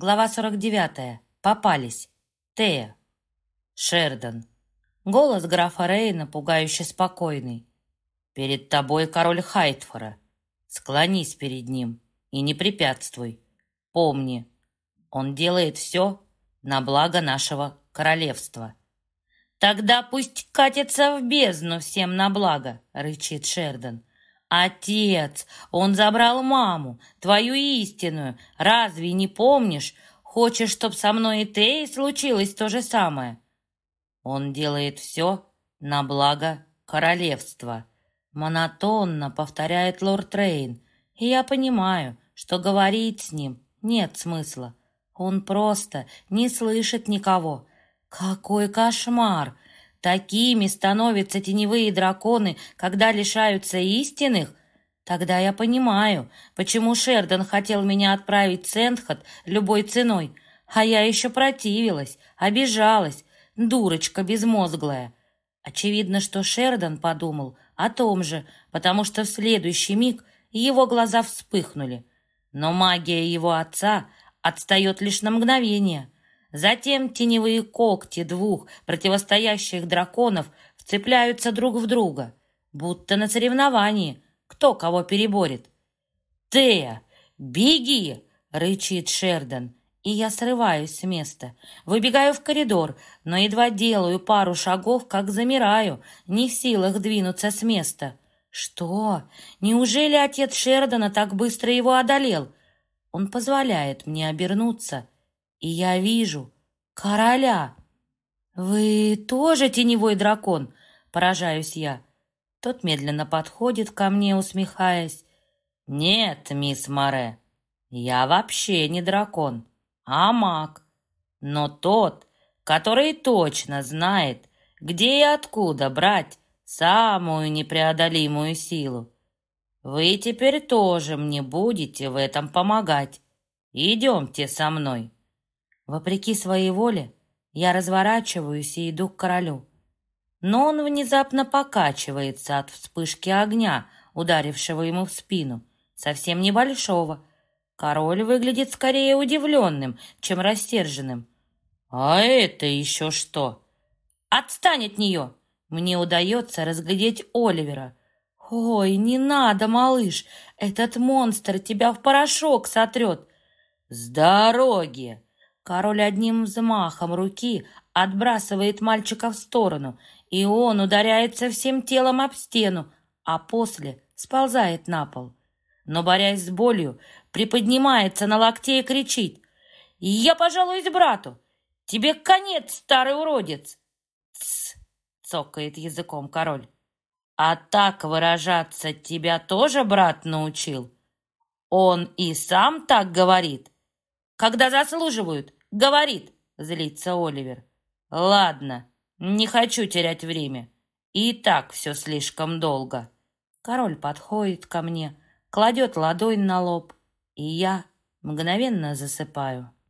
Глава 49. Попались. Тея. Шердан. Голос графа Рейна пугающе спокойный. «Перед тобой король Хайтфора. Склонись перед ним и не препятствуй. Помни, он делает все на благо нашего королевства». «Тогда пусть катится в бездну всем на благо», — рычит Шердан. «Отец, он забрал маму, твою истинную. Разве не помнишь? Хочешь, чтоб со мной и Теей случилось то же самое?» «Он делает все на благо королевства», — монотонно повторяет лорд Рейн. И я понимаю, что говорить с ним нет смысла. Он просто не слышит никого. Какой кошмар! Такими становятся теневые драконы, когда лишаются истинных. Тогда я понимаю, почему Шердан хотел меня отправить в Сент-Хат любой ценой, а я еще противилась, обижалась, дурочка безмозглая. Очевидно, что Шердан подумал о том же, потому что в следующий миг его глаза вспыхнули. Но магия его отца отстает лишь на мгновение. Затем теневые когти двух противостоящих драконов вцепляются друг в друга, будто на соревновании, кто кого переборет. «Тея, беги!» — рычит Шердан, и я срываюсь с места. Выбегаю в коридор, но едва делаю пару шагов, как замираю, не в силах двинуться с места. Что? Неужели отец Шердана так быстро его одолел? Он позволяет мне обернуться, и я вижу короля. «Вы тоже теневой дракон?» — поражаюсь я. Тот медленно подходит ко мне, усмехаясь. «Нет, мисс Море, я вообще не дракон, а маг. Но тот, который точно знает, где и откуда брать самую непреодолимую силу. Вы теперь тоже мне будете в этом помогать. Идемте со мной». Вопреки своей воле, я разворачиваюсь и иду к королю. Но он внезапно покачивается от вспышки огня, ударившего ему в спину, совсем небольшого. Король выглядит скорее удивленным, чем рассерженным. «А это еще что?» «Отстань от нее!» Мне удается разглядеть Оливера. «Ой, не надо, малыш! Этот монстр тебя в порошок сотрет!» «С дороги!» Король одним взмахом руки отбрасывает мальчика в сторону, и он ударяется всем телом об стену, а после сползает на пол. Но, борясь с болью, приподнимается на локте и кричит: «Я пожалуюсь брату! Тебе конец, старый уродец!» «Тсс!» — цокает языком король. «А так выражаться тебя тоже брат научил? Он и сам так говорит?» «Когда заслуживают, говорит», — злится Оливер. «Ладно, не хочу терять время. И так все слишком долго». Король подходит ко мне, кладет ладонь на лоб, и я мгновенно засыпаю.